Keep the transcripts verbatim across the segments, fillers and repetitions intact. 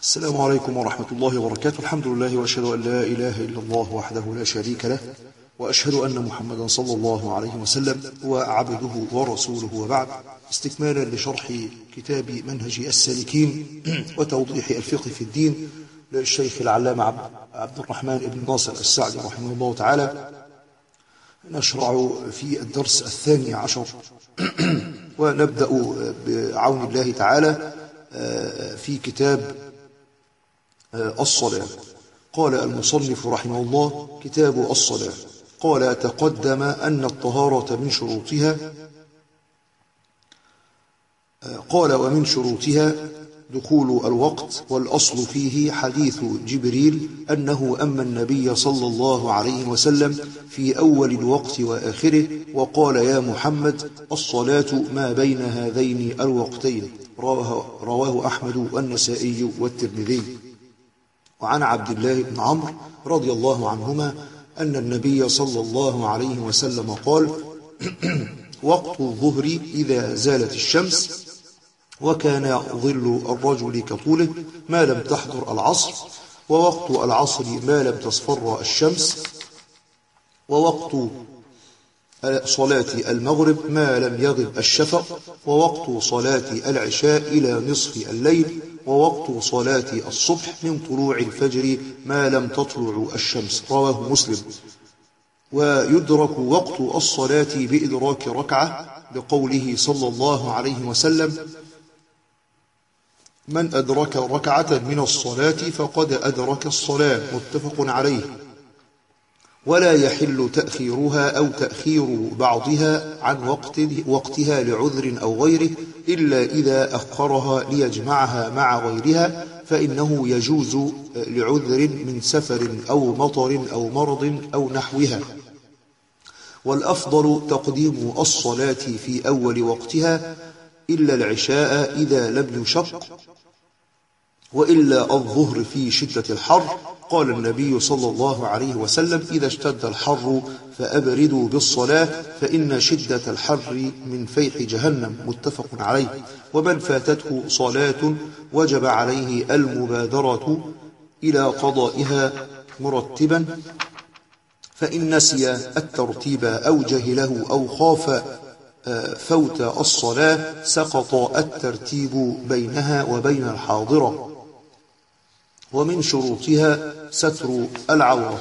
السلام عليكم ورحمة الله وبركاته. الحمد لله وأشهد أن لا إله إلا الله وحده لا شريك له، وأشهد أن محمدا صلى الله عليه وسلم وعبده ورسوله، وبعد. استكمالا لشرح كتاب منهج السالكين وتوضيح الفقه في الدين للشيخ العلامة عبد الرحمن بن ناصر السعدي رحمه الله تعالى، نشرع في الدرس الثاني عشر ونبدأ بعون الله تعالى في كتاب الصلاة. قال المصنف رحمه الله: كتاب الصلاة. قال: تقدم أن الطهارة من شروطها. قال: ومن شروطها دخول الوقت، والأصل فيه حديث جبريل أنه أما النبي صلى الله عليه وسلم في أول الوقت وآخره وقال: يا محمد الصلاة ما بين هذين الوقتين. رواه, رواه أحمد والنسائي والترمذي. وعن عبد الله بن عمرو رضي الله عنهما أن النبي صلى الله عليه وسلم قال: وقت الظهر إذا زالت الشمس، وكان ظل الرجل كطوله ما لم تحضر العصر، ووقت العصر ما لم تصفر الشمس، ووقت صلاة المغرب ما لم يغب الشفق، ووقت صلاة العشاء إلى نصف الليل، ووقت صلاة الصبح من طلوع الفجر ما لم تطلع الشمس. رواه مسلم. ويدرك وقت الصلاة بإدراك ركعة، بقوله صلى الله عليه وسلم: من أدرك ركعة من الصلاة فقد أدرك الصلاة. متفق عليه. ولا يحل تأخيرها أو تأخير بعضها عن وقت وقتها لعذر أو غيره، إلا إذا أخرها ليجمعها مع غيرها، فإنه يجوز لعذر من سفر أو مطر أو مرض أو نحوها. والأفضل تقديم الصلاة في أول وقتها إلا العشاء إذا لم يشق، وإلا الظهر في شدة الحر. قال النبي صلى الله عليه وسلم: إذا اشتد الحر فأبردوا بالصلاة، فإن شدة الحر من فيح جهنم. متفق عليه. ومن فاتته صلاة وجب عليه المبادرة إلى قضائها مرتبا، فإن نسي الترتيب أو جهله أو خاف فوت الصلاة سقط الترتيب بينها وبين الحاضرة. ومن شروطها ستر العورة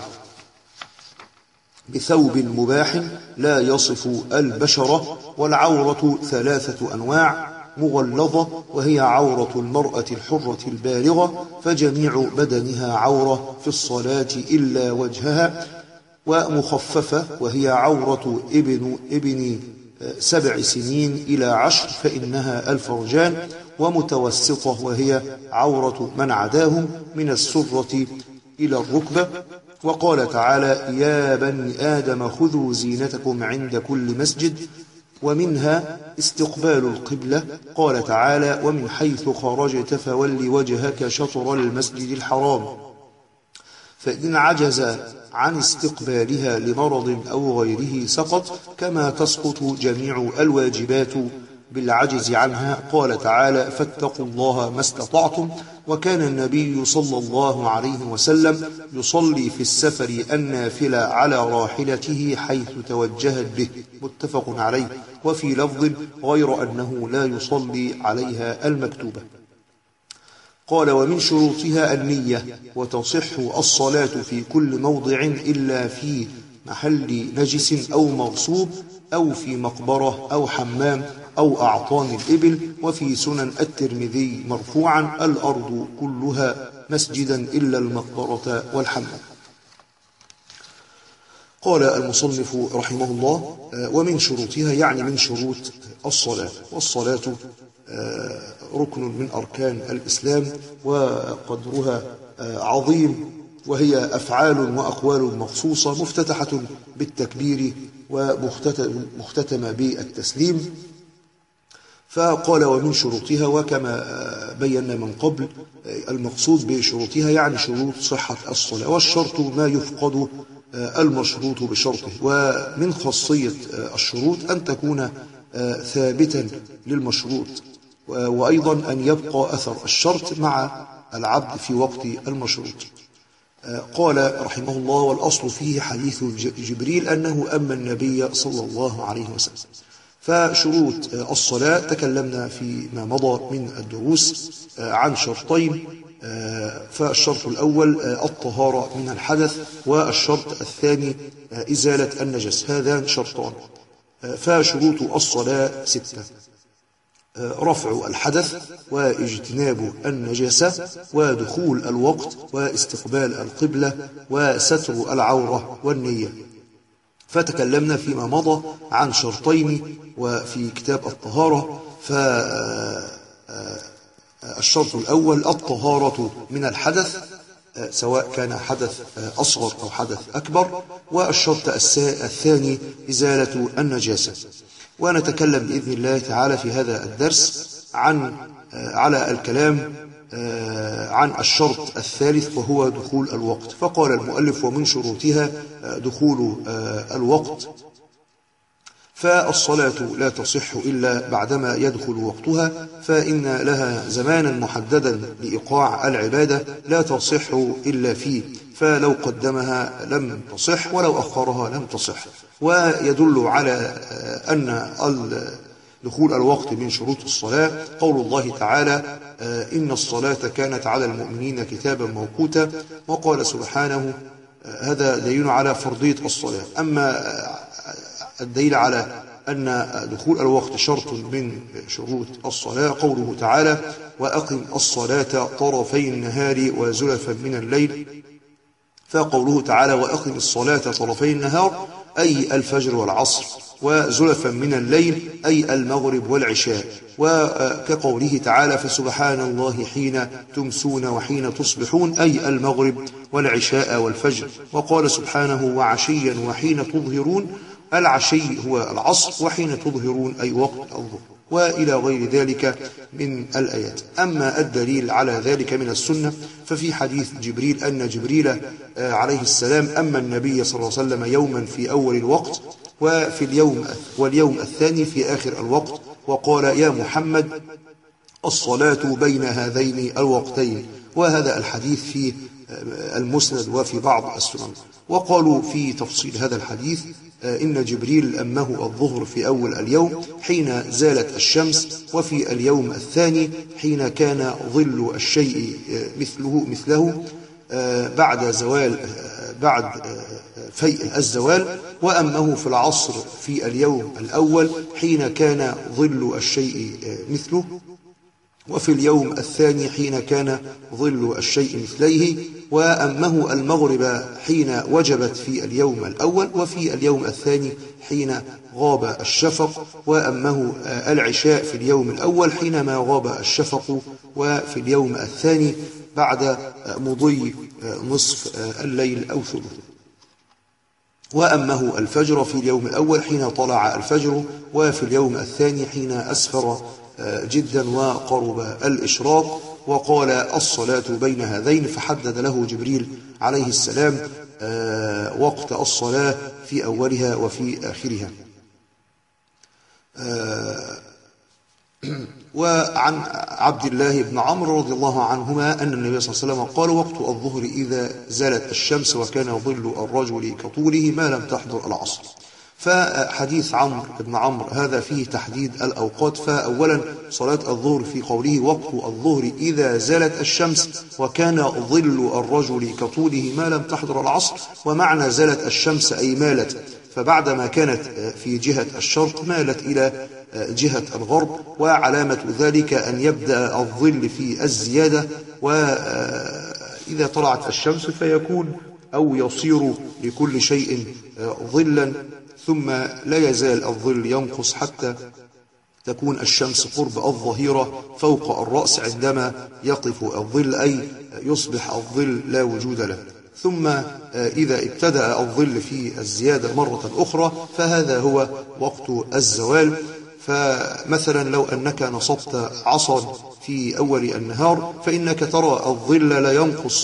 بثوب مباح لا يصف البشرة. والعورة ثلاثة أنواع: مغلظة وهي عورة المرأة الحرة البالغة، فجميع بدنها عورة في الصلاة إلا وجهها. ومخففة وهي عورة ابن ابن سبع سنين إلى عشر، فإنها الفرجان. ومتوسطة وهي عورة من عداهم من السرة إلى الركبة. وقال تعالى: يا بني آدم خذوا زينتكم عند كل مسجد. ومنها استقبال القبلة. قال تعالى: ومن حيث خرجت فول وجهك شطر المسجد الحرام. فإن عجز عن استقبالها لمرض أو غيره سقط، كما تسقط جميع الواجبات بالعجز عنها. قال تعالى: فاتقوا الله ما استطعتم. وكان النبي صلى الله عليه وسلم يصلي في السفر النافلة على راحلته حيث توجهت به. متفق عليه. وفي لفظ غير أنه لا يصلي عليها المكتوبة. قال: ومن شروطها النية. وتصح الصلاة في كل موضع إلا في محل نجس أو مغصوب، أو في مقبرة أو حمام أو أعطان الإبل. وفي سنن الترمذي مرفوعا: الأرض كلها مسجدا إلا المقبرة والحمام. قال المصنف رحمه الله: ومن شروطها، يعني من شروط الصلاة. والصلاة ركن من أركان الإسلام، وقدرها عظيم، وهي أفعال وأقوال مخصوصة مفتتحة بالتكبير ومختتمة بالتسليم. فقال: ومن شروطها. وكما بينا من قبل، المقصود بشروطها يعني شروط صحة الصلاة، والشرط ما يفقد المشروط بشرطه. ومن خاصية الشروط أن تكون ثابتا للمشروط، وأيضا أن يبقى أثر الشرط مع العبد في وقت المشروط. قال رحمه الله: والأصل فيه حديث جبريل أنه أما النبي صلى الله عليه وسلم. فشروط الصلاة تكلمنا فيما مضى من الدروس عن شرطين، فالشرط الأول الطهارة من الحدث، والشرط الثاني إزالة النجس. هذان شرطان. فشروط الصلاة ستة: رفع الحدث، واجتناب النجاسة، ودخول الوقت، واستقبال القبلة، وستر العورة، والنية. فتكلمنا فيما مضى عن شرطين وفي كتاب الطهارة. فالشرط الأول الطهارة من الحدث، سواء كان حدث أصغر أو حدث أكبر، والشرط الثاني إزالة النجاسة. ونتكلم بإذن الله تعالى في هذا الدرس عن على الكلام عن الشرط الثالث وهو دخول الوقت. فقال المؤلف: ومن شروطها دخول الوقت. فالصلاة لا تصح إلا بعدما يدخل وقتها، فإن لها زمانا محددا لإيقاع العبادة لا تصح إلا فيه، فلو قدمها لم تصح ولو أخرها لم تصح. ويدل على أن دخول الوقت من شروط الصلاة قول الله تعالى: إن الصلاة كانت على المؤمنين كتابا موقوتا. وقال سبحانه: هذا دليل على فرضية الصلاة. أما الدليل على أن دخول الوقت شرط من شروط الصلاة قوله تعالى: وأقم الصلاة طرفي النهار وزلفا من الليل. فقوله تعالى: وأقم الصلاة طرفي النهار أي الفجر والعصر، وزلفا من الليل أي المغرب والعشاء. وكقوله تعالى: فسبحان الله حين تمسون وحين تصبحون أي المغرب والعشاء والفجر. وقال سبحانه: وعشيا وحين تظهرون، العشي هو العصر، وحين تظهرون أي وقت الظهر، وإلى غير ذلك من الآيات. أما الدليل على ذلك من السنة ففي حديث جبريل أن جبريل عليه السلام أما النبي صلى الله عليه وسلم يوما في أول الوقت، وفي اليوم واليوم الثاني في آخر الوقت، وقال: يا محمد الصلاة بين هذين الوقتين. وهذا الحديث في المسند وفي بعض السنن. وقالوا في تفصيل هذا الحديث: إن جبريل أمه الظهر في أول اليوم حين زالت الشمس، وفي اليوم الثاني حين كان ظل الشيء مثله مثله بعد زوال بعد فيء الزوال، وأمه في العصر في اليوم الأول حين كان ظل الشيء مثله، وفي اليوم الثاني حين كان ظل الشيء مثليه، وأمه المغرب حين وجبت في اليوم الأول، وفي اليوم الثاني حين غاب الشفق، وأمه العشاء في اليوم الأول حينما غاب الشفق، وفي اليوم الثاني بعد مضي نصف الليل أو ثلثه، وأمه الفجر في اليوم الأول حين طلع الفجر، وفي اليوم الثاني حين أسفر جدا وقرب الإشراق. وقال: الصلاة بين هذين، فحدد له جبريل عليه السلام وقت الصلاة في أولها وفي آخرها. وعن عبد الله بن عمرو رضي الله عنهما أن النبي صلى الله عليه وسلم قال: وقت الظهر إذا زالت الشمس وكان ظل الرجل كطوله ما لم تحضر العصر. فحديث عمرو بن عمرو هذا فيه تحديد الأوقات. فأولا صلاة الظهر في قوله: وقت الظهر إذا زالت الشمس وكان ظل الرجل كطوله ما لم تحضر العصر. ومعنى زالت الشمس أي مالت، فبعدما كانت في جهة الشرق مالت إلى جهة الغرب، وعلامة ذلك أن يبدأ الظل في الزيادة، وإذا طلعت الشمس فيكون أو يصير لكل شيء ظلا، ثم لا يزال الظل ينقص حتى تكون الشمس قرب الظهيرة فوق الرأس عندما يقف الظل، أي يصبح الظل لا وجود له. ثم إذا ابتدأ الظل في الزيادة مرة أخرى فهذا هو وقت الزوال. فمثلا لو أنك نصبت عصا في أول النهار فإنك ترى الظل لا ينقص،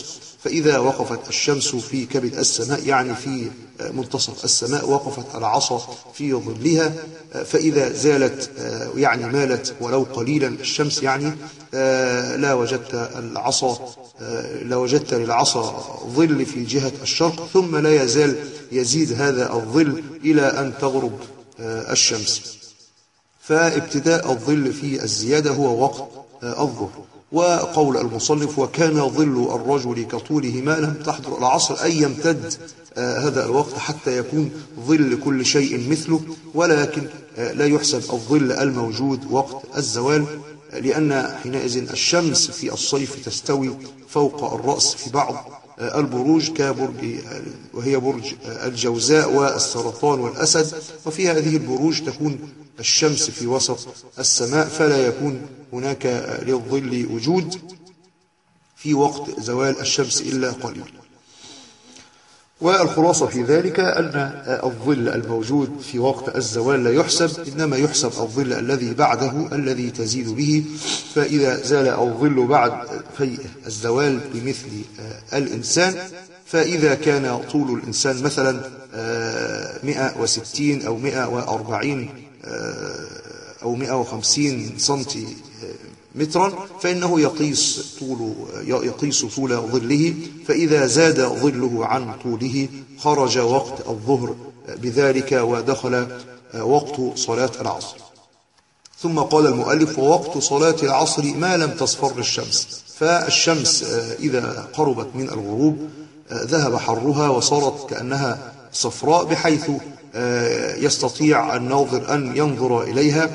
فإذا وقفت الشمس في كبد السماء يعني في منتصف السماء وقفت العصا في ظلها، فإذا زالت يعني مالت ولو قليلا الشمس يعني لا وجدت العصا لا وجدت للعصا ظل في جهة الشرق، ثم لا يزال يزيد هذا الظل إلى أن تغرب الشمس. فابتداء الظل في الزيادة هو وقت الظهر. وقول المصنف وكان ظل الرجل كطوله ما لم تحضر العصر، أي يمتد هذا الوقت حتى يكون ظل كل شيء مثله، ولكن لا يحسب الظل الموجود وقت الزوال، لأن حينئذ الشمس في الصيف تستوي فوق الرأس في بعض البروج كبرج وهي برج الجوزاء والسرطان والأسد، وفي هذه البروج تكون الشمس في وسط السماء، فلا يكون هناك للظل وجود في وقت زوال الشمس إلا قليل. والخلاصة في ذلك أن الظل الموجود في وقت الزوال لا يحسب، إنما يحسب الظل الذي بعده الذي تزيد به. فإذا زال الظل بعد في الزوال بمثل الإنسان، فإذا كان طول الإنسان مثلا مئة وستين أو مئة وأربعين أو مئة وخمسين سنتي مترا، فإنه يقيس طول يقيس طول ظله، فإذا زاد ظله عن طوله خرج وقت الظهر بذلك ودخل وقت صلاة العصر. ثم قال المؤلف ووقت صلاة العصر ما لم تصفر الشمس، فالشمس إذا قربت من الغروب ذهب حرها وصارت كأنها صفراء بحيث يستطيع الناظر أن ينظر إليها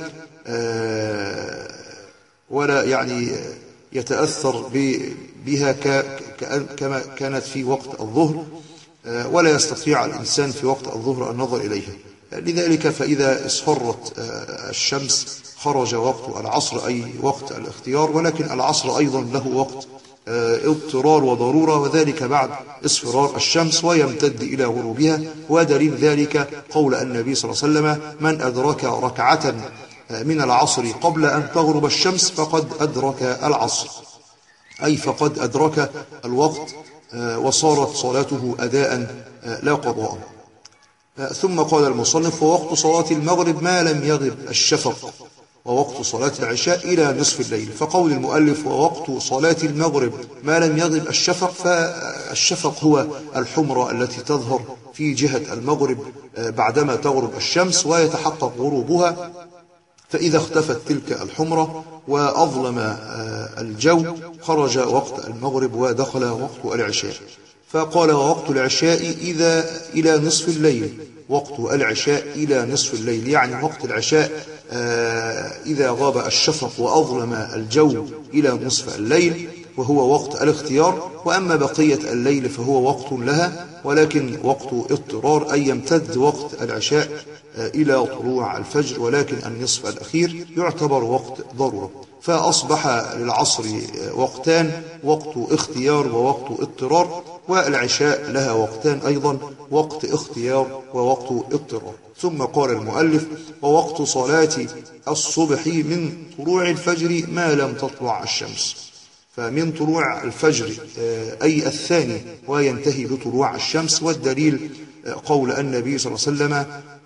ولا يعني يتأثر بها كما كانت في وقت الظهر، ولا يستطيع الإنسان في وقت الظهر النظر إليها. لذلك فإذا اصفرت الشمس خرج وقت العصر أي وقت الاختيار، ولكن العصر أيضا له وقت اضطرار وضرورة، وذلك بعد اصفرار الشمس ويمتد إلى غروبها. ودليل ذلك قول النبي صلى الله عليه وسلم من أدرك ركعة من العصر قبل أن تغرب الشمس فقد أدرك العصر، أي فقد أدرك الوقت وصارت صلاته أداء لا قضاء. ثم قال المصنف ووقت صلاة المغرب ما لم يغب الشفق، ووقت صلاة العشاء إلى نصف الليل. فقول المؤلف ووقت صلاة المغرب ما لم يغب الشفق، فالشفق هو الحمرة التي تظهر في جهة المغرب بعدما تغرب الشمس ويتحقق غروبها، فإذا اختفت تلك الحمرة وأظلم الجو خرج وقت المغرب ودخل وقت العشاء. فقال ووقت العشاء إذا إلى نصف الليل، وقت العشاء إلى نصف الليل يعني وقت العشاء إذا غاب الشفق وأظلم الجو إلى نصف الليل، وهو وقت الاختيار. وأما بقية الليل فهو وقت لها، ولكن وقت اضطرار، أي يمتد وقت العشاء إلى طلوع الفجر، ولكن النصف الأخير يعتبر وقت ضرورة. فأصبح للعصر وقتان، وقت اختيار ووقت اضطرار، والعشاء لها وقتان أيضا، وقت اختيار ووقت اضطرار. ثم قال المؤلف ووقت صلاة الصبح من طلوع الفجر ما لم تطلع الشمس. فمن طلوع الفجر أي الثاني وينتهي بطلوع الشمس، والدليل قول النبي صلى الله عليه وسلم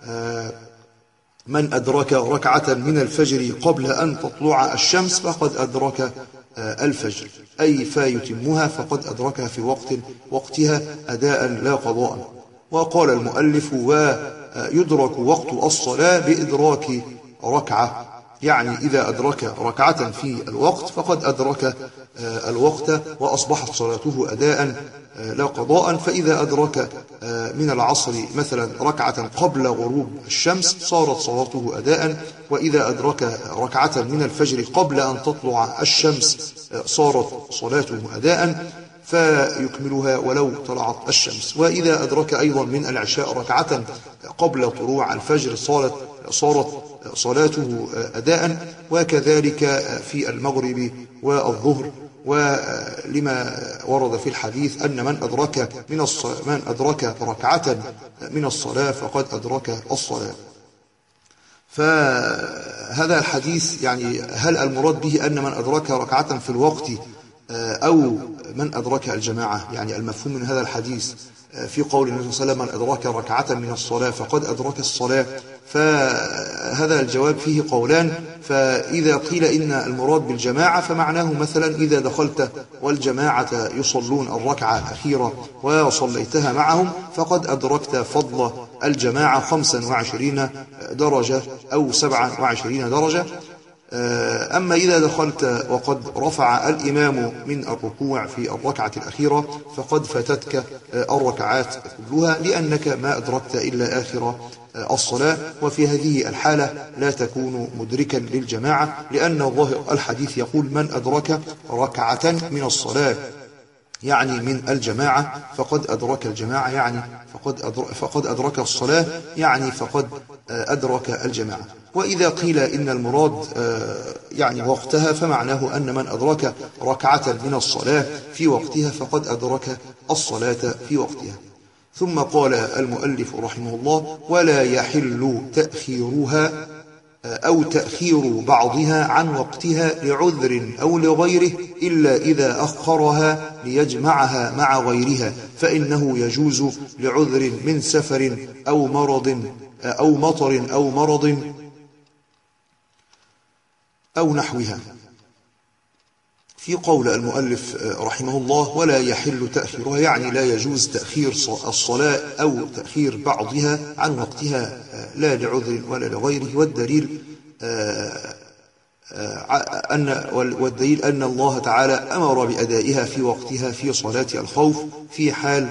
من أدرك ركعة من الفجر قبل أن تطلع الشمس فقد أدرك الفجر، أي فيتمها فقد أدركها في وقت وقتها أداء لا قضاء. وقال المؤلف ويدرك وقت الصلاة بإدراك ركعة، يعني إذا أدرك ركعة في الوقت فقد أدرك الوقت وأصبحت صلاته أداء لا قضاء. فإذا أدرك من العصر مثلا ركعة قبل غروب الشمس صارت صلاته أداء، وإذا أدرك ركعة من الفجر قبل أن تطلع الشمس صارت صلاته أداء فيكملها ولو طلعت الشمس. وإذا أدرك أيضا من العشاء ركعة قبل طلوع الفجر صارت صارت صلاته أداء، وكذلك في المغرب والظهر. ولما ورد في الحديث أن من أدرك من الصلاة من أدرك ركعة من الصلاة فقد أدرك الصلاة. فهذا الحديث يعني هل المراد به أن من أدرك ركعة في الوقت أو من أدرك الجماعة، يعني المفهوم من هذا الحديث في قول النبي صلى الله عليه وسلم من أدرك ركعة من الصلاة فقد أدرك الصلاة، فهذا الجواب فيه قولان. فإذا قيل إن المراد بالجماعة فمعناه مثلا إذا دخلت والجماعة يصلون الركعة الأخيرة وصليتها معهم فقد أدركت فضل الجماعة خمسا وعشرين درجة أو سبعا وعشرين درجة. أما إذا دخلت وقد رفع الإمام من الركوع في الركعة الأخيرة فقد فاتتك الركعات كلها لأنك ما أدركت إلا آخر الصلاة، وفي هذه الحالة لا تكون مدركا للجماعة، لأن ظاهر الحديث يقول من أدرك ركعة من الصلاة يعني من الجماعة فقد أدرك الجماعة، يعني فقد أدرك, فقد أدرك الصلاة يعني فقد أدرك الجماعة. وإذا قيل إن المراد يعني وقتها فمعناه أن من أدرك ركعة من الصلاة في وقتها فقد أدرك الصلاة في وقتها. ثم قال المؤلف رحمه الله ولا يحل تأخيرها أو تأخير بعضها عن وقتها لعذر أو لغيره إلا إذا أخرها ليجمعها مع غيرها، فإنه يجوز لعذر من سفر أو مرض أو مطر أو مرض أو نحوها. في قول المؤلف رحمه الله ولا يحل تأخيرها يعني لا يجوز تأخير الصلاة أو تأخير بعضها عن وقتها لا لعذر ولا لغيره، والدليل أن والدليل أن الله تعالى أمر بأدائها في وقتها في صلاة الخوف في حال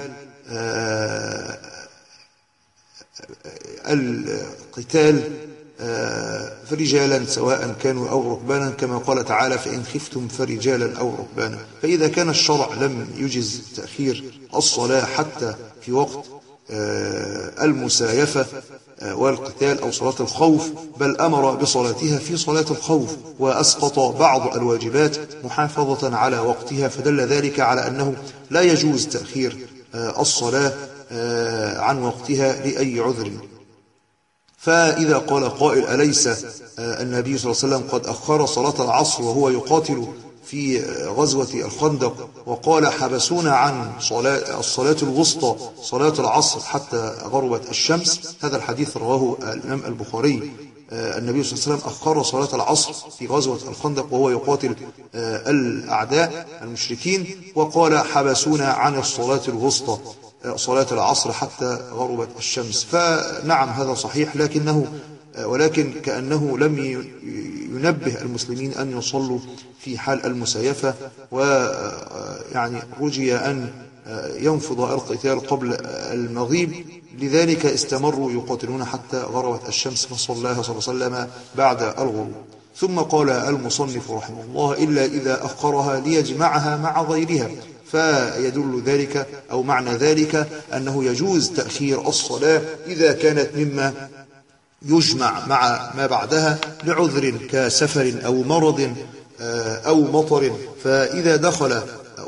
القتال فرجالا سواء كانوا أو ركبانا، كما قال تعالى فإن خفتم فرجالا أو ركبانا. فإذا كان الشرع لم يجز تأخير الصلاة حتى في وقت المسايفة والقتال أو صلاة الخوف، بل أمر بصلاتها في صلاة الخوف وأسقط بعض الواجبات محافظة على وقتها، فدل ذلك على أنه لا يجوز تأخير الصلاة عن وقتها لأي عذر. فإذا قال قائل أليس النبي صلى الله عليه وسلم قد أخر صلاة العصر وهو يقاتل في غزوة الخندق وقال حبسونا عن صلاة الصلاة الوسطى صلاة العصر حتى غربت الشمس؟ هذا الحديث رواه الإمام البخاري. النبي صلى الله عليه وسلم أخر صلاة العصر في غزوة الخندق وهو يقاتل الأعداء المشركين وقال حبسونا عن الصلاة الوسطى صلاة العصر حتى غربت الشمس. فنعم هذا صحيح، لكنه ولكن كأنه لم ينبه المسلمين أن يصلوا في حال المسايفة، ويعني رجي أن ينفض القتال قبل المغيب، لذلك استمروا يقاتلون حتى غربت الشمس فصلاها صلى الله عليه وسلم بعد الغروب. ثم قال المصنف رحمه الله إلا إذا أخرها ليجمعها مع غيرها، فيدل ذلك أو معنى ذلك أنه يجوز تأخير الصلاة إذا كانت مما يجمع مع ما بعدها لعذر كسفر أو مرض أو مطر. فإذا دخل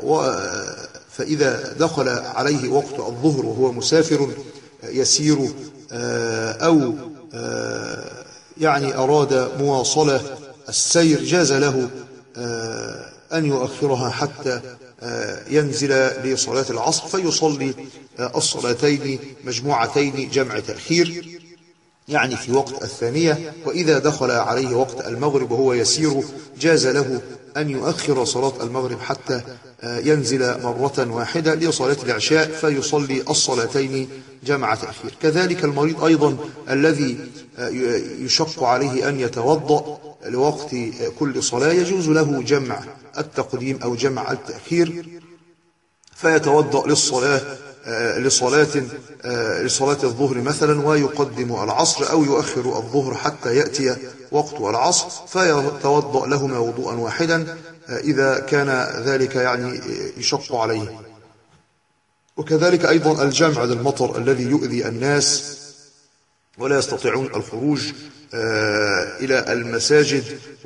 فإذا دخل عليه وقت الظهر وهو مسافر يسير أو يعني أراد مواصلة السير جاز له أن يؤخرها حتى ينزل لصلاة العصر فيصلي الصلاتين مجموعتين جمع تأخير يعني في وقت الثانية. وإذا دخل عليه وقت المغرب وهو يسير جاز له أن يؤخر صلاة المغرب حتى ينزل مرة واحدة لصلاة العشاء فيصلي الصلاتين جمع تأخير. كذلك المريض أيضا الذي يشق عليه أن يتوضأ لوقت كل صلاة يجوز له جمع التقديم أو جمع التأخير، فيتوضأ للصلاة لصلاة لصلاة الظهر مثلا ويقدم العصر أو يؤخر الظهر حتى يأتي وقت العصر فيتوضأ لهما وضوءا واحدا إذا كان ذلك يعني يشق عليه. وكذلك أيضا الجمع للمطر الذي يؤذي الناس ولا يستطيعون الخروج إلى المساجد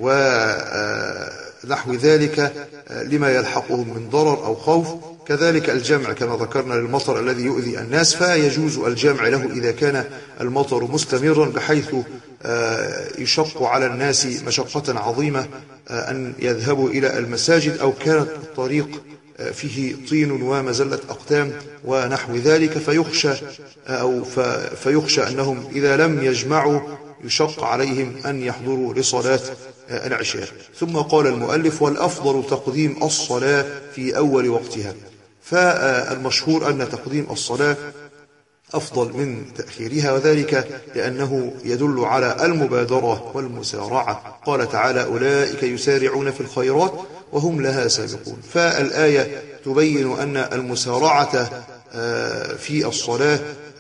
ونحو ذلك لما يلحقهم من ضرر أو خوف. كذلك الجمع كما ذكرنا للمطر الذي يؤذي الناس، فيجوز الجمع له إذا كان المطر مستمرا بحيث يشق على الناس مشقة عظيمة أن يذهبوا إلى المساجد، أو كانت الطريق فيه طين ومزلة أقدام ونحو ذلك، فيخشى أو فيخشى أنهم إذا لم يجمعوا يشق عليهم أن يحضروا لصلاة العشاء. ثم قال المؤلف: والأفضل تقديم الصلاة في أول وقتها. فالمشهور أن تقديم الصلاة أفضل من تأخيرها، وذلك لأنه يدل على المبادرة والمسارعة. قال تعالى: أولئك يسارعون في الخيرات وهم لها سابقون. فالآية تبين أن المسارعة في الصلاة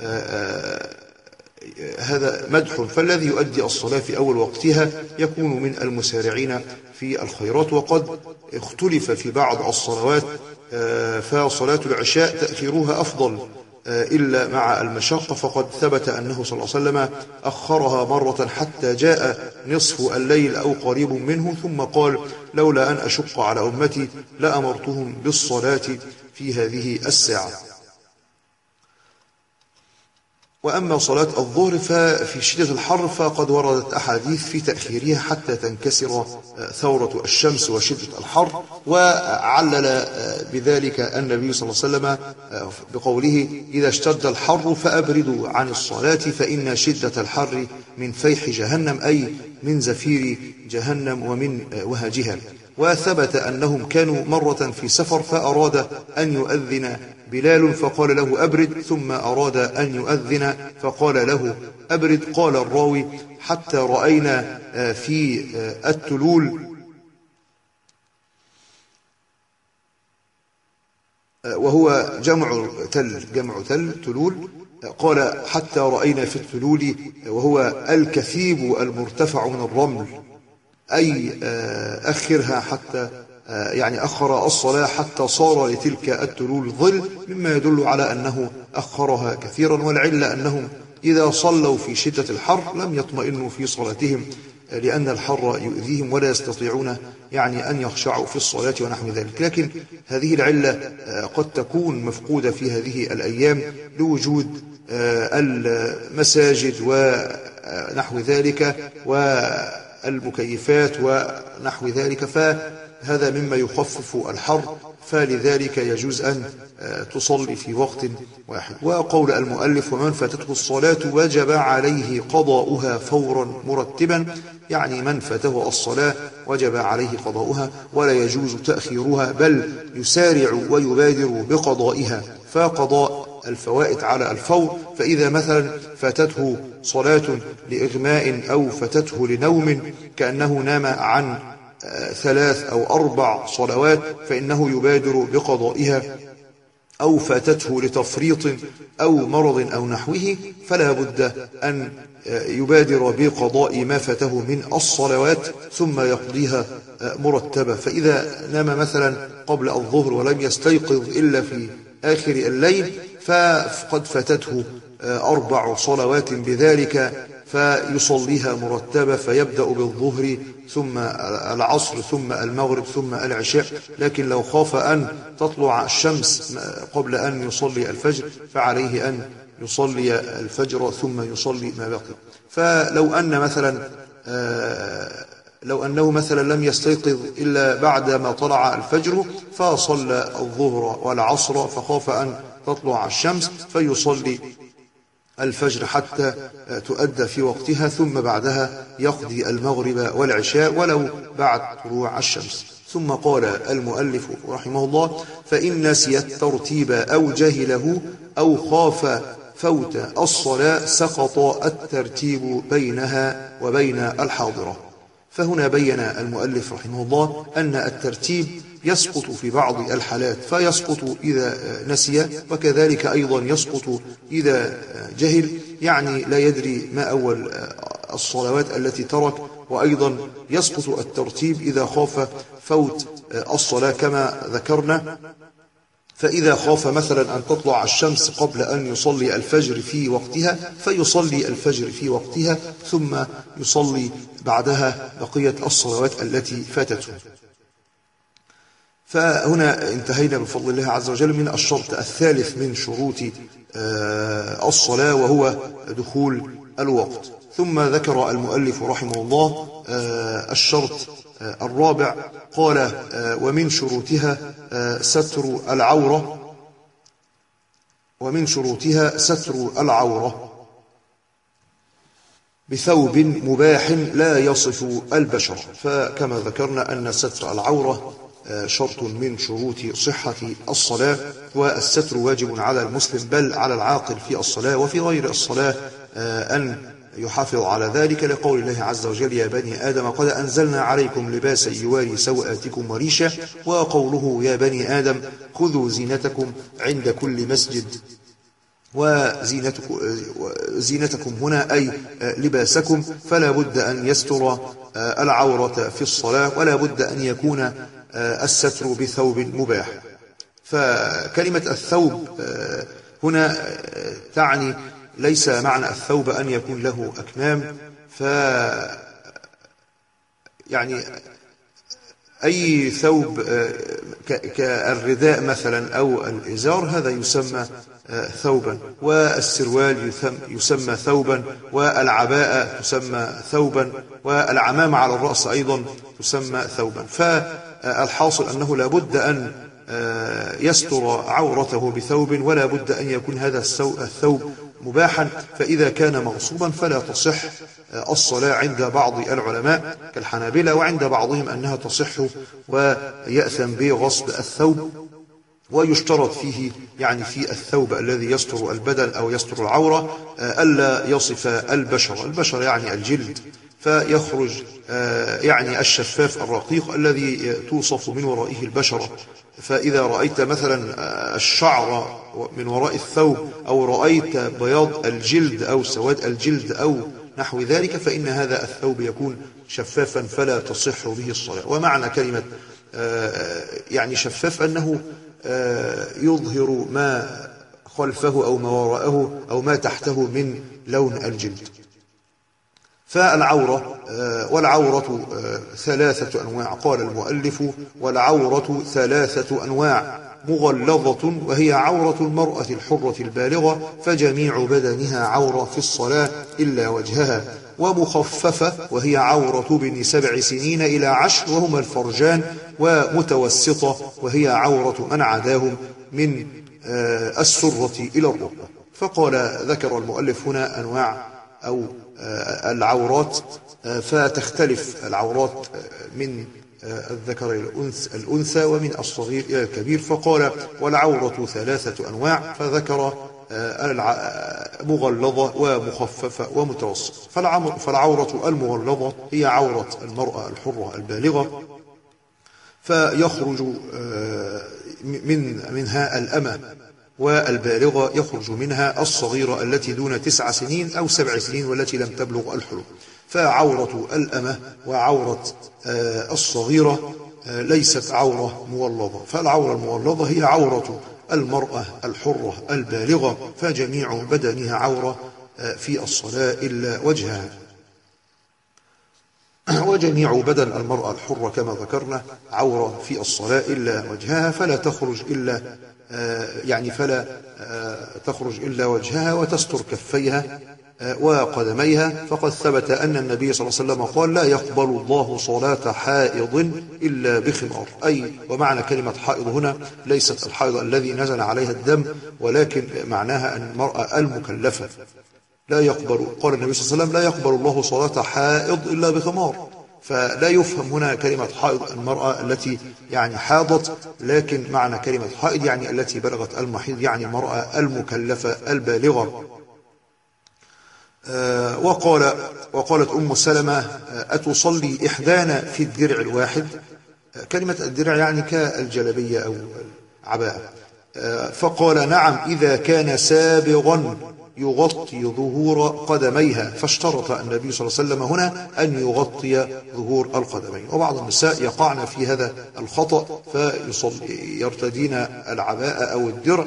هذا مدح، فالذي يؤدي الصلاة في أول وقتها يكون من المسارعين في الخيرات. وقد اختلف في بعض الصلوات، فصلاة العشاء تأخيرها أفضل إلا مع المشقة، فقد ثبت أنه صلى الله عليه وسلم أخرها مرة حتى جاء نصف الليل أو قريب منه، ثم قال: لولا أن أشق على أمتي لأمرتهم بالصلاة في هذه الساعة. وأما صلاة الظهر ففي شدة الحر فقد وردت أحاديث في تأخيرها حتى تنكسر ثورة الشمس وشدة الحر، وعلل بذلك النبي صلى الله عليه وسلم بقوله: إذا اشتد الحر فأبردوا عن الصلاة فإن شدة الحر من فيح جهنم، أي من زفير جهنم ومن وهجها. وثبت أنهم كانوا مرة في سفر فأراد أن يؤذن بلال فقال له: أبرد، ثم أراد أن يؤذن فقال له: أبرد. قال الراوي: حتى رأينا في التلول وهو جمع تل جمع تل تلول قال: حتى رأينا في التلول وهو الكثيب المرتفع من الرمل، أي أخرها حتى يعني أخر الصلاة حتى صار لتلك التلول ظل، مما يدل على أنه أخرها كثيرا. والعلة أنهم إذا صلوا في شدة الحر لم يطمئنوا في صلاتهم، لأن الحر يؤذيهم ولا يستطيعون يعني أن يخشعوا في الصلاة ونحو ذلك. لكن هذه العلة قد تكون مفقودة في هذه الأيام لوجود المساجد ونحو ذلك والمكيفات ونحو ذلك، فهذا مما يخفف الحر، فلذلك يجوز أن تصلي في وقت واحد. وقول المؤلف: ومن فاتته الصلاة وجب عليه قضاؤها فورا مرتبا، يعني من فاته الصلاة وجب عليه قضاؤها ولا يجوز تأخيرها، بل يسارع ويبادر بقضائها. فقضاء الفوائت على الفور، فإذا مثلا فاتته صلاة لإغماء أو فاتته لنوم كأنه نام عن ثلاث أو أربع صلوات فإنه يبادر بقضائها، أو فاتته لتفريط أو مرض أو نحوه فلا بد أن يبادر بقضاء ما فاته من الصلوات ثم يقضيها مرتبة. فإذا نام مثلا قبل الظهر ولم يستيقظ إلا في آخر الليل فقد فاتته أربع صلوات بذلك، فيصليها مرتبة، فيبدأ بالظهر ثم العصر ثم المغرب ثم العشاء. لكن لو خاف أن تطلع الشمس قبل أن يصلي الفجر فعليه أن يصلي الفجر ثم يصلي ما بقي. فلو أن مثلا لو أنه مثلا لم يستيقظ إلا بعد ما طلع الفجر فصلى الظهر والعصر فخاف أن تطلع الشمس فيصلي الفجر حتى تؤدى في وقتها، ثم بعدها يقضي المغرب والعشاء ولو بعد طلوع الشمس. ثم قال المؤلف رحمه الله: فإن نسي الترتيب أو جهله أو خاف فوت الصلاة سقط الترتيب بينها وبين الحاضرة. فهنا بين المؤلف رحمه الله أن الترتيب يسقط في بعض الحالات، فيسقط إذا نسي، وكذلك أيضا يسقط إذا جهل، يعني لا يدري ما أول الصلوات التي ترك. وأيضا يسقط الترتيب إذا خاف فوت الصلاة كما ذكرنا، فإذا خاف مثلا أن تطلع الشمس قبل أن يصلي الفجر في وقتها فيصلي الفجر في وقتها ثم يصلي بعدها بقية الصلوات التي فاتته. فهنا انتهينا بفضل الله عز وجل من الشرط الثالث من شروط الصلاة وهو دخول الوقت. ثم ذكر المؤلف رحمه الله الشرط الرابع قال ومن شروطها ستر العورة ومن شروطها ستر العورة بثوب مباح لا يصف البشر. فكما ذكرنا أن ستر العورة شرط من شروط صحة الصلاة، والستر واجب على المسلم بل على العاقل في الصلاة وفي غير الصلاة أن يحافظ على ذلك، لقول الله عز وجل يا بني آدم قد أنزلنا عليكم لباسا يواري سوآتكم وريشا، وقوله يا بني آدم خذوا زينتكم عند كل مسجد. وزينتكم هنا أي لباسكم، فلا بد أن يستر العورة في الصلاة، ولا بد أن يكون الستر بثوب مباح. فكلمة الثوب هنا تعني ليس معنى الثوب أن يكون له أكمام، ف يعني أي ثوب كالرداء مثلا أو الإزار هذا يسمى ثوبا، والسروال يسمى ثوبا، والعباءة تسمى ثوبا، والعمامة على الرأس أيضا تسمى ثوبا. فالحاصل أنه لا بد أن يستر عورته بثوب، ولا بد أن يكون هذا الثوب مباحا، فإذا كان مغصوبا فلا تصح الصلاة عند بعض العلماء كالحنابلة، وعند بعضهم أنها تصح ويأثم بغصب الثوب. ويشترط فيه يعني في الثوب الذي يستر البدن أو يستر العورة ألا يصف البشر، البشر يعني الجلد، فيخرج يعني الشفاف الرقيق الذي توصف من ورائه البشرة. فإذا رأيت مثلا الشعر من وراء الثوب، أو رأيت بياض الجلد أو سواد الجلد أو نحو ذلك، فإن هذا الثوب يكون شفافا فلا تصح به الصلاة. ومعنى كلمة يعني شفاف أنه يظهر ما خلفه أو ما وراءه أو ما تحته من لون الجلد. فالعورة والعورة ثلاثة أنواع، قال المؤلف والعورة ثلاثة أنواع: مغلظة وهي عورة المرأة الحرة البالغة فجميع بدنها عورة في الصلاة إلا وجهها، ومخففة وهي عورة بن سبع سنين إلى عشر وهما الفرجان، ومتوسطة وهي عورة من عداهم من السرة إلى الركبة. فقال ذكر المؤلف هنا أنواع أو العورات، فتختلف العورات من الذكر إلى الأنثى ومن الصغير إلى الكبير. فقال والعورة ثلاثة أنواع، فذكر مغلظة ومخففة ومتوسطة. فالعورة المغلظة هي عورة المرأة الحرة البالغة، فيخرج من منها الأمة، والبالغة يخرج منها الصغيرة التي دون تسع سنين أو سبع سنين والتي لم تبلغ الحلم. فعورة الأمة وعورة الصغيرة ليست عورة مغلظة. فالعورة المغلظة هي عورة المرأة الحرة البالغة، فجميع بدنها عورة في الصلاة إلا وجهها. وجميع بدن المرأة الحرة كما ذكرنا عورة في الصلاة إلا وجهها، فلا تخرج إلا يعني فلا تخرج إلا وجهها، وتستر كفيها وقدميها. فقد ثبت أن النبي صلى الله عليه وسلم قال لا يقبل الله صلاة حائض إلا بخمار، أي ومعنى كلمة حائض هنا ليست الحائض الذي نزل عليها الدم، ولكن معناها أن المرأة المكلفة لا يقبل. قال النبي صلى الله عليه وسلم لا يقبل الله صلاة حائض إلا بخمار، فلا يفهم هنا كلمة حائض المرأة التي يعني حاضت، لكن معنى كلمة حائض يعني التي بلغت المحيض، يعني المرأة المكلفة البالغة. آه وقال وقالت أم سلمة أتصلي إحدانا في الدرع الواحد؟ آه كلمة الدرع يعني كالجلبية أو العباءة. آه فقال نعم إذا كان سابغا يغطي ظهور قدميها، فاشترط النبي صلى الله عليه وسلم هنا أن يغطي ظهور القدمين. وبعض النساء يقعن في هذا الخطأ فيرتدين العباءة أو الدرع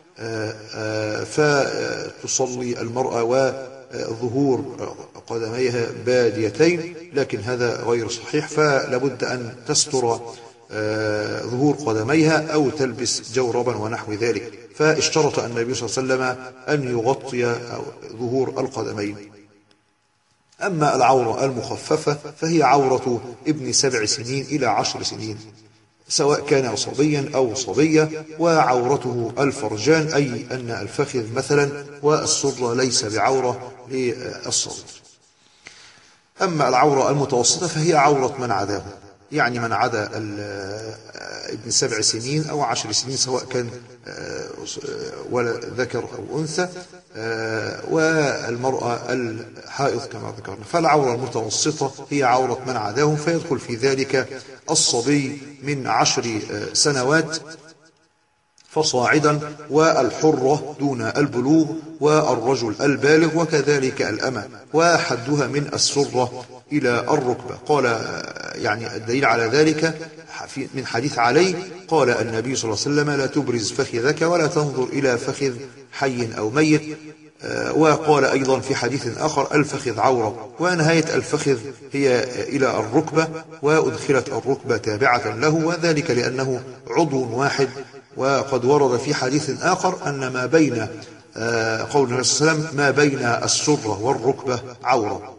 فتصلي المرأة وظهور قدميها باديتين، لكن هذا غير صحيح، فلابد أن تستر ظهور قدميها أو تلبس جوربا ونحو ذلك. فاشترط النبي صلى الله عليه وسلم أن يغطي ظهور القدمين. أما العورة المخففة فهي عورة ابن سبع سنين إلى عشر سنين، سواء كان صبيا أو صبية، وعورته الفرجان، أي أن الفخذ مثلا والسرة ليس بعورة للصغير. أما العورة المتوسطة فهي عورة من عداه، يعني من عدا ابن سبع سنين أو عشر سنين، سواء كان ولا ذكر أو أنثى، والمرأة الحائض كما ذكرنا. فالعورة المتوسطة هي عورة من عداهم، فيدخل في ذلك الصبي من عشر سنوات فصاعدا، والحرة دون البلوغ، والرجل البالغ، وكذلك الأمة، وحدها من السرة إلى الركبة. قال يعني الدليل على ذلك من حديث علي، قال النبي صلى الله عليه وسلم: لا تبرز فخذك ولا تنظر إلى فخذ حي أو ميت. وقال أيضا في حديث آخر: الفخذ عورة، ونهاية الفخذ هي إلى الركبة، وأدخلت الركبة تابعة له، وذلك لأنه عضو واحد. وقد ورد في حديث آخر أن ما بين قول النبي صلى الله عليه وسلم ما بين السرة والركبة عورة.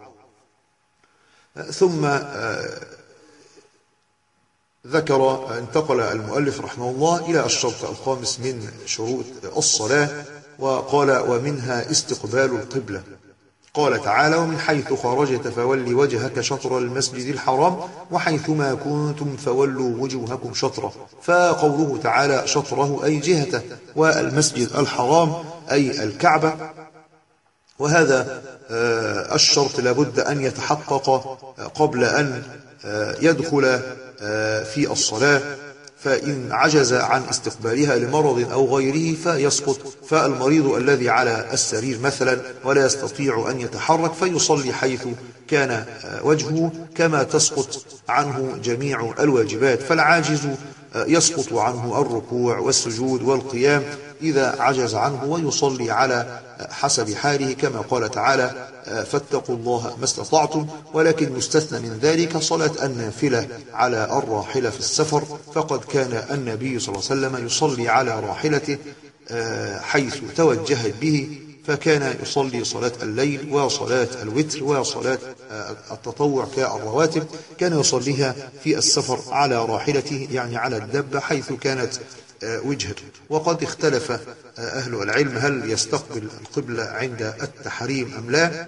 ثم ذكر انتقل المؤلف رحمه الله إلى الشرط الخامس من شروط الصلاة، وقال: ومنها استقبال القبلة. قال تعالى: ومن حيث خرجت فول وجهك شطر المسجد الحرام وحيثما كنتم فولوا وجوهكم شطره. فقوله تعالى شطره أي جهته، والمسجد الحرام أي الكعبة. وهذا الشرط لابد أن يتحقق قبل أن يدخل في الصلاة، فإن عجز عن استقبالها لمرض أو غيره فيسقط. فالمريض الذي على السرير مثلا ولا يستطيع أن يتحرك فيصلي حيث كان وجهه، كما تسقط عنه جميع الواجبات. فالعاجز يسقط عنه الركوع والسجود والقيام إذا عجز عنه، ويصلي على حسب حاله، كما قال تعالى: فاتقوا الله ما استطعتم. ولكن يستثنى من ذلك صلاة النافلة على الراحلة في السفر، فقد كان النبي صلى الله عليه وسلم يصلي على راحلته حيث توجهت به، فكان يصلي صلاة الليل وصلاة الوتر وصلاة التطوع كالرواتب، كان يصليها في السفر على راحلته، يعني على الدابة حيث كانت وجهته. وقد اختلف أهل العلم هل يستقبل القبلة عند التحريم أم لا،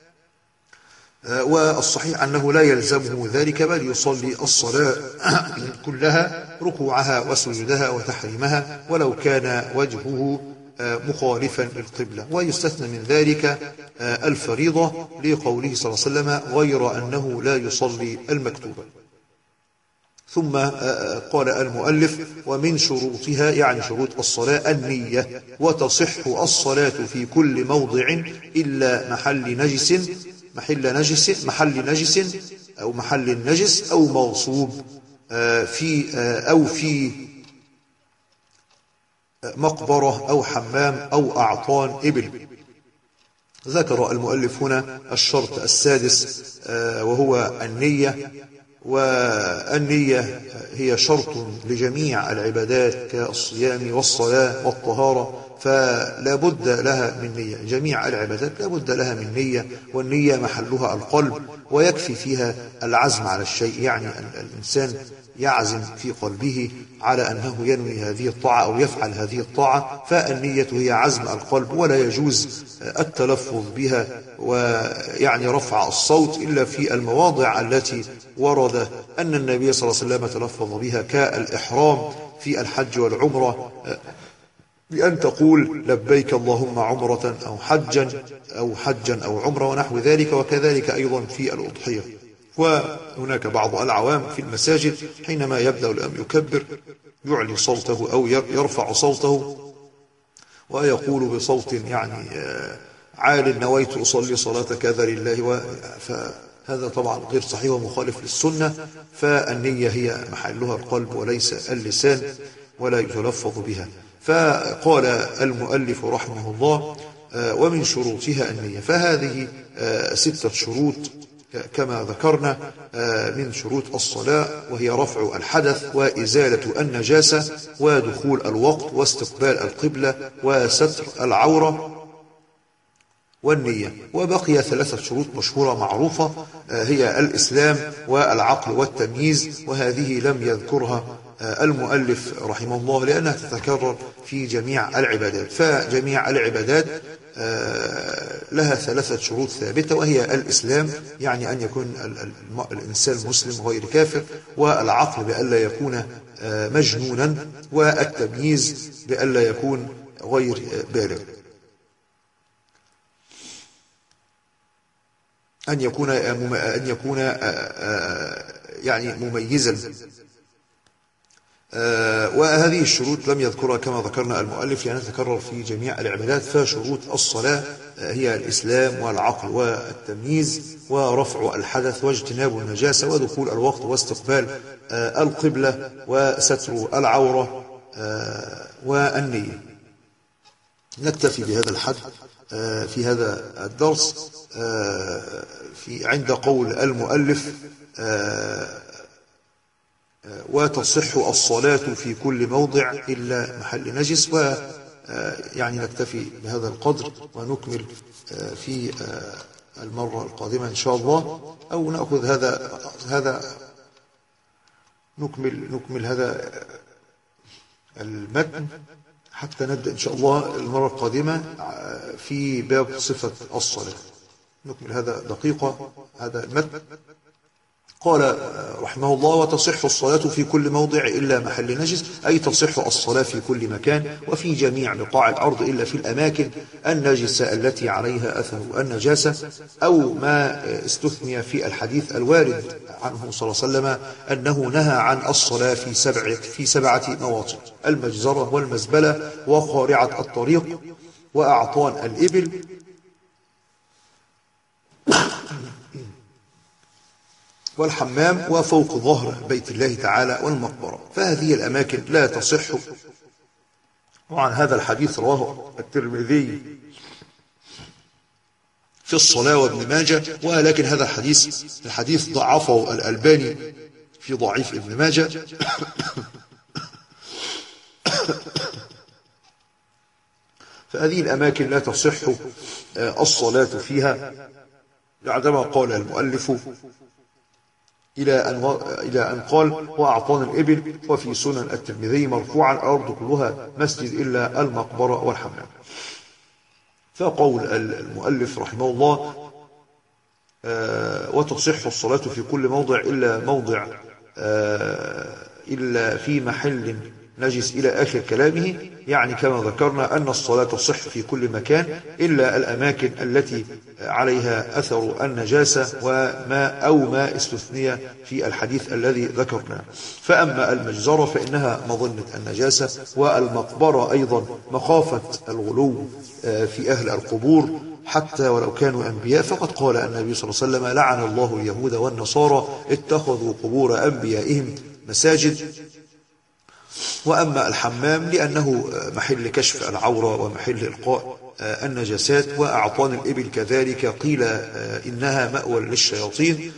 والصحيح أنه لا يلزمه ذلك، بل يصلي الصلاة كلها، ركوعها وسجودها وتحريمها، ولو كان وجهه مخالفا للقبلة. ويستثنى من ذلك الفريضة لقوله صلى الله عليه وسلم: غير أنه لا يصلي المكتوبة. ثم قال المؤلف: ومن شروطها، يعني شروط الصلاة، النية. وتصح الصلاة في كل موضع إلا محل نجس محل نجس محل نجس أو محل نجس أو مغصوب في أو في مقبرة أو حمام أو أعطان إبل. ذكر المؤلف هنا الشرط السادس وهو النية. والنية هي شرط لجميع العبادات كالصيام والصلاة والطهارة، فلا بد لها من نية. جميع العبادات لا بد لها من نية، والنية محلها القلب، ويكفي فيها العزم على الشيء، يعني الإنسان يعزم في قلبه على أنه ينوي هذه الطاعة أو يفعل هذه الطاعة، فالنية هي عزم القلب، ولا يجوز التلفظ بها ويعني رفع الصوت إلا في المواضع التي ورد أن النبي صلى الله عليه وسلم تلفظ بها، كالإحرام في الحج والعمرة، بأن تقول لبيك اللهم عمرة أو حجا أو حجا أو عمرة ونحو ذلك، وكذلك أيضا في الأضحية. وهناك بعض العوام في المساجد حينما يبدأ الإمام يكبر يعلي صوته أو يرفع صوته ويقول بصوت يعني عال: نويت أصلي صلاة كذا لله. فهذا طبعا غير صحيح ومخالف للسنة، فالنية هي محلها القلب وليس اللسان، ولا يتلفظ بها. فقال المؤلف رحمه الله: ومن شروطها النية. فهذه ستة شروط كما ذكرنا من شروط الصلاة، وهي رفع الحدث وإزالة النجاسة ودخول الوقت واستقبال القبلة وستر العورة والنية. وبقي ثلاثة شروط مشهورة معروفة، هي الإسلام والعقل والتمييز، وهذه لم يذكرها المؤلف رحمه الله لأنها تتكرر في جميع العبادات. فجميع العبادات لها ثلاثة شروط ثابتة، وهي الإسلام يعني أن يكون الإنسان مسلم غير كافر، والعقل بألا يكون مجنونا، والتمييز بألا يكون غير بالغ، أن يكون أن يكون يعني مميزا. وهذه الشروط لم يذكرها كما ذكرنا المؤلف لأنها تتكرر في جميع العبادات. فشروط الصلاة هي الإسلام والعقل والتمييز ورفع الحدث واجتناب النجاسة ودخول الوقت واستقبال القبلة وستر العورة والنية. نكتفي بهذا الحد في هذا الدرس في عند قول المؤلف وتصح الصلاة في كل موضع إلا محل نجس. ويعني نكتفي بهذا القدر ونكمل في المرة القادمة إن شاء الله، أو نأخذ هذا هذا نكمل نكمل هذا المتن حتى نبدأ إن شاء الله المرة القادمة في باب صفة الصلاة. نكمل هذا دقيقة هذا المتن. قال رحمه الله وتصح الصلاة في كل موضع إلا محل نجس، أي تصح الصلاة في كل مكان وفي جميع بقاع الأرض إلا في الأماكن النجسة التي عليها أثر النجاسة، أو ما استثني في الحديث الوارد عنه صلى الله عليه وسلم أنه نهى عن الصلاة في سبع في سبعة مواطن: المجزرة والمزبلة وقارعة الطريق وأعطان الإبل والحمام وفوق ظهر بيت الله تعالى والمقبرة. فهذه الأماكن لا تصح. وعن هذا الحديث رواه الترمذي في الصلاة وابن ماجه، ولكن هذا الحديث الحديث ضعفه الألباني في ضعيف ابن ماجه. فهذه الأماكن لا تصح الصلاة فيها، بعدما قال المؤلف إلى أن إلى أن قال وأعطان الإبل. وفي سنن الترمذي مرفوعا الأرض كلها مسجد إلا المقبرة والحمام. فقول المؤلف رحمه الله وتصح الصلاة في كل موضع إلا موضع إلا في محل نجس إلى آخر كلامه، يعني كما ذكرنا أن الصلاة تصح في كل مكان إلا الأماكن التي عليها أثر النجاسة وما أو ما استثني في الحديث الذي ذكرناه. فأما المجزرة فإنها مظنة النجاسة، والمقبرة أيضا مخافة الغلو في أهل القبور حتى ولو كانوا أنبياء، فقد قال النبي صلى الله عليه وسلم لعن الله اليهود والنصارى اتخذوا قبور أنبيائهم مساجد. وأما الحمام لأنه محل كشف العورة ومحل إلقاء النجاسات. وأعطان الإبل كذلك قيل إنها مأوى للشياطين.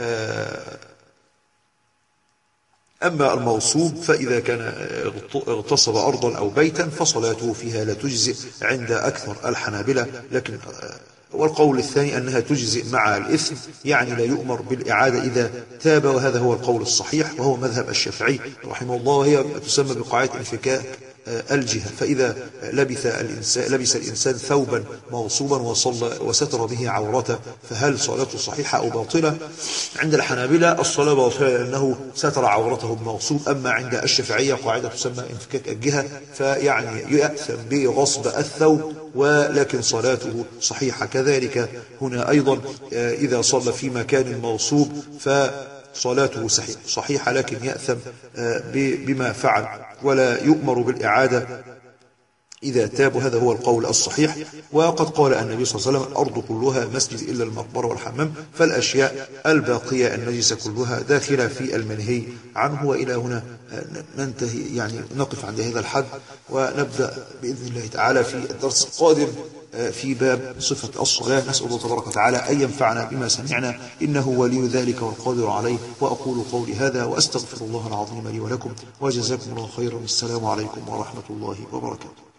أما المغصوب فإذا كان اغتصب أرضا أو بيتا فصلاته فيها لا تجزئ عند أكثر الحنابلة، لكن والقول الثاني أنها تجزئ مع الإثم، يعني لا يؤمر بالإعادة إذا تاب، وهذا هو القول الصحيح وهو مذهب الشافعي رحمه الله، وهي تسمى بقاعدة انفكاك الجهة. فإذا لبث الإنسان, لبس الإنسان ثوبا مغصوبا وصلى وستر به عورته فهل صلاته صحيحة أو باطلة؟ عند الحنابلة الصلاة باطلة لأنه ستر عورته بمغصوب. أما عند الشافعية قاعدة تسمى انفكاك الجهة، فيعني يأثم بغصب الثوب ولكن صلاته صحيحة. كذلك هنا أيضا إذا صلى في مكان مغصوب فصلاته صحيحة لكن يأثم بما فعل ولا يؤمر بالإعادة إذا تاب. هذا هو القول الصحيح. وقد قال النبي صلى الله عليه وسلم الأرض كلها مسجد إلا المقبرة والحمام، فالأشياء الباقية النجسة كلها داخلة في المنهي عنه. وإلى هنا ننتهي، يعني نقف عند هذا الحد، ونبدأ بإذن الله تعالى في الدرس القادم في باب صفة الصلاة. نسأل الله تبارك وتعالى أن ينفعنا بما سمعنا، إنه ولي ذلك والقادر عليه. وأقول قولي هذا وأستغفر الله العظيم لي ولكم، وجزاكم الله خيرا. السلام عليكم ورحمة الله وبركاته.